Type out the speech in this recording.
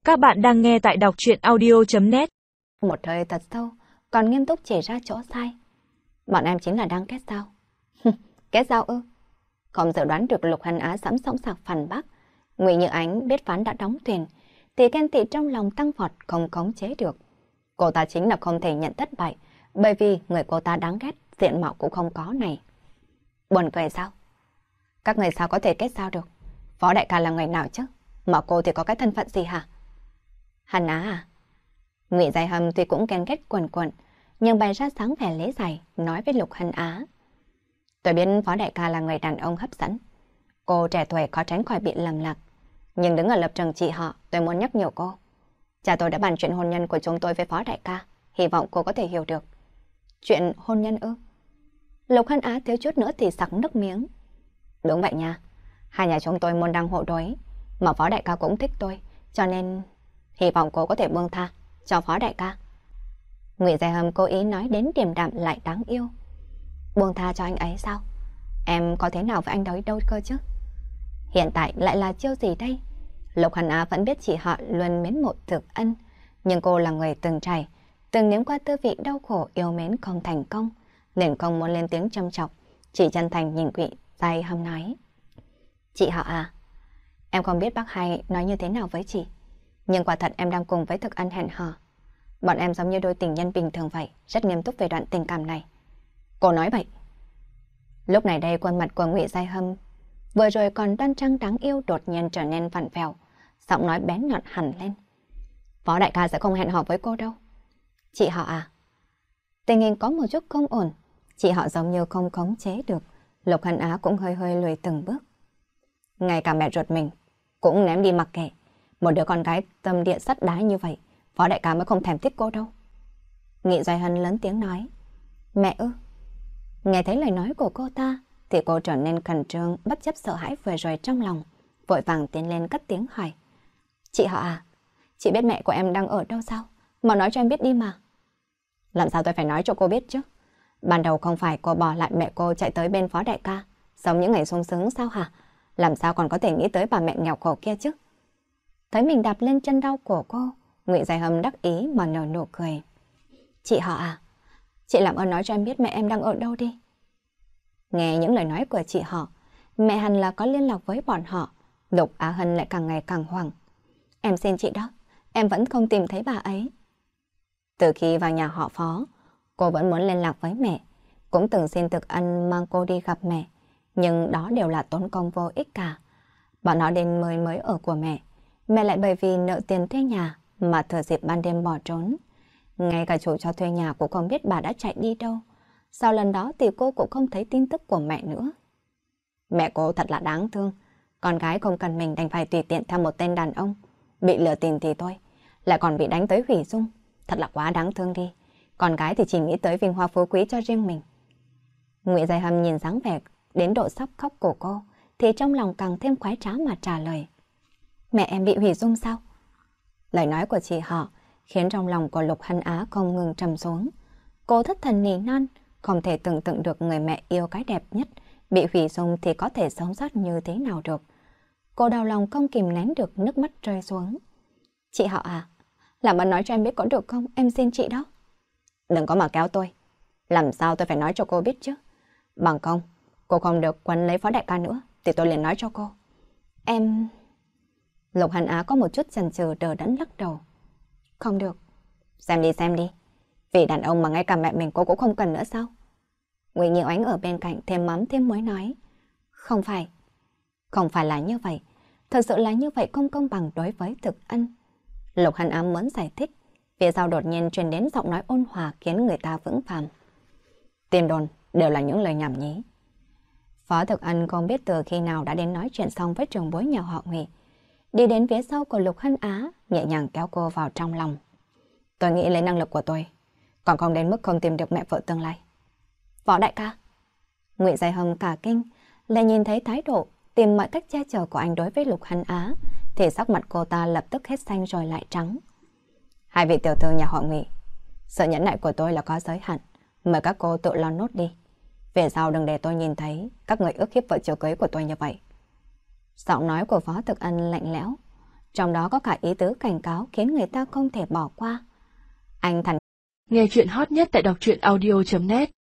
Các bạn đang nghe tại đọc truyện audio.net. Một hơi thật sâu, còn nghiêm túc chỉ ra chỗ sai. Bọn em chính là đang kết giao. Kết giao ư? Không dự đoán được Lục Hân Á sẵn sóng sạc phản bác. Ngụy Như Ánh biết Phán đã đóng thuyền, thì ghen tị trong lòng tăng vọt không khống chế được. Cô ta chính là không thể nhận thất bại, bởi vì người cô ta đáng ghét, diện mạo cũng không có này. Buồn cười sao? Các người sao có thể kết giao được? Phó đại ca là người nào chứ? Mà cô thì có cái thân phận gì hả? Hân Á à? Ngụy Giai Hâm tuy cũng ghen ghét quần quần, nhưng bày ra sáng vẻ lý giải, nói với Lục Hân Á. Tôi biết Phó đại ca là người đàn ông hấp dẫn. Cô trẻ tuổi khó tránh khỏi bị lầm lạc. Nhưng đứng ở lập trường chị họ, tôi muốn nhắc nhở cô. Cha tôi đã bàn chuyện hôn nhân của chúng tôi với Phó đại ca, hy vọng cô có thể hiểu được. Chuyện hôn nhân ư? Lục Hân Á thiếu chút nữa thì sặc nước miếng. Đúng vậy nha, hai nhà chúng tôi môn đăng hộ đối, mà Phó đại ca cũng thích tôi, cho nên hy vọng cô có thể buông tha cho Phó đại ca. Ngụy Giai Hâm cố ý nói đến điềm đạm lại đáng yêu. Buông tha cho anh ấy sao? Em có thế nào với anh đấy đâu cơ chứ? Hiện tại lại là chiêu gì đây? Lục Hân Á vẫn biết chị họ luôn mến mộ Thực Ân, nhưng cô là người từng trải, từng nếm qua tư vị đau khổ yêu mến không thành công, nên không muốn lên tiếng châm chọc, chỉ chân thành nhìn Ngụy Giai Hâm nói. Chị họ à, em không biết bác hai nói như thế nào với chị, nhưng quả thật em đang cùng với Thực Ân hẹn hò. Bọn em giống như đôi tình nhân bình thường vậy, rất nghiêm túc về đoạn tình cảm này. Cô nói vậy. Lúc này đây khuôn mặt của Ngụy Giai Hâm vừa rồi còn đoan trang đáng yêu đột nhiên trở nên vặn vẹo, giọng nói bén nhọn hẳn lên. Phó đại ca sẽ không hẹn hò với cô đâu. Chị họ à? Tình hình có một chút không ổn, chị họ giống như không khống chế được. Lục Hân Á cũng hơi hơi lùi từng bước. Ngay cả mẹ ruột mình cũng ném đi mặc kệ. Một đứa con gái tâm địa sắt đá như vậy, Phó đại ca mới không thèm thích cô đâu. Nghị Giai Hân lớn tiếng nói. Mẹ ư? Nghe thấy lời nói của cô ta, thì cô trở nên khẩn trương, bất chấp sợ hãi vừa rồi trong lòng, vội vàng tiến lên cất tiếng hỏi. Chị họ à, chị biết mẹ của em đang ở đâu sao? Mà nói cho em biết đi mà. Làm sao tôi phải nói cho cô biết chứ? Ban đầu không phải cô bỏ lại mẹ cô chạy tới bên Phó đại ca, sống những ngày sung sướng sao hả? Làm sao còn có thể nghĩ tới bà mẹ nghèo khổ kia chứ? Thấy mình đạp lên chân đau của cô, Ngụy Giai Hâm đắc ý mà nở nụ cười. Chị họ à, chị làm ơn nói cho em biết mẹ em đang ở đâu đi. Nghe những lời nói của chị họ, mẹ hẳn là có liên lạc với bọn họ. Lục Á Hân lại càng ngày càng hoảng. Em xin chị đó, em vẫn không tìm thấy bà ấy. Từ khi vào nhà họ Phó, cô vẫn muốn liên lạc với mẹ, cũng từng xin Thực Ân mang cô đi gặp mẹ, nhưng đó đều là tốn công vô ích cả. Bọn họ đến mới ở của mẹ lại bởi vì nợ tiền thuê nhà mà thừa dịp ban đêm bỏ trốn. Ngay cả chủ cho thuê nhà cũng không biết bà đã chạy đi đâu. Sau lần đó thì cô cũng không thấy tin tức của mẹ nữa. Mẹ cô thật là đáng thương. Con gái không cần mình đành phải tùy tiện theo một tên đàn ông. Bị lừa tiền thì thôi, lại còn bị đánh tới hủy dung. Thật là quá đáng thương đi. Con gái thì chỉ nghĩ tới vinh hoa phú quý cho riêng mình. Ngụy Giai Hâm nhìn dáng vẻ đến độ sắp khóc của cô, thì trong lòng càng thêm khoái trá mà trả lời. Mẹ em bị hủy dung sao? Lời nói của chị họ khiến trong lòng của Lục Hân Á không ngừng trầm xuống. Cô thất thần nỉ non, không thể tưởng tượng được người mẹ yêu cái đẹp nhất bị hủy dung thì có thể sống sót như thế nào được. Cô đau lòng không kìm nén được nước mắt rơi xuống. Chị họ à, làm ơn nói cho em biết có được không? Em xin chị đó. Đừng có mà kéo tôi. Làm sao tôi phải nói cho cô biết chứ? Bằng không, cô không được quấn lấy Phó đại ca nữa, thì tôi liền nói cho cô. Em... Lục Hân Á có một chút chần chừ đờ đẫn lắc đầu. Không được. Xem đi. Vì đàn ông mà ngay cả mẹ mình cô cũng không cần nữa sao? Ngụy Như Ánh ở bên cạnh thêm mắm thêm muối nói. Không phải là như vậy. Thật sự là như vậy không công bằng đối với Thực Ân. Lục Hân Á muốn giải thích, phía sau đột nhiên truyền đến giọng nói ôn hòa khiến người ta vững phàm. Tin đồn đều là những lời nhảm nhí. Phó Thực Ân không biết từ khi nào đã đến nói chuyện xong với trưởng bối nhà họ Ngụy. Đi đến phía sau của Lục Hân Á, nhẹ nhàng kéo cô vào trong lòng. Tôi nghĩ lấy năng lực của tôi, còn không đến mức không tìm được mẹ vợ tương lai. Phó đại ca. Ngụy Giai Hâm cả kinh, lại nhìn thấy thái độ tìm mọi cách che chở của anh đối với Lục Hân Á, thì sắc mặt cô ta lập tức hết xanh rồi lại trắng. Hai vị tiểu thư nhà họ Ngụy, sự nhẫn nại của tôi là có giới hạn, mời các cô tự lo nốt đi. Về sau đừng để tôi nhìn thấy các người ước hiếp vợ chiều cưới của tôi như vậy. Giọng nói của Phó Thực Ân lạnh lẽo. trong đó có cả ý tứ cảnh cáo khiến người ta không thể bỏ qua. Anh thẳng Nghe chuyện hot nhất tại đọc truyện audio.net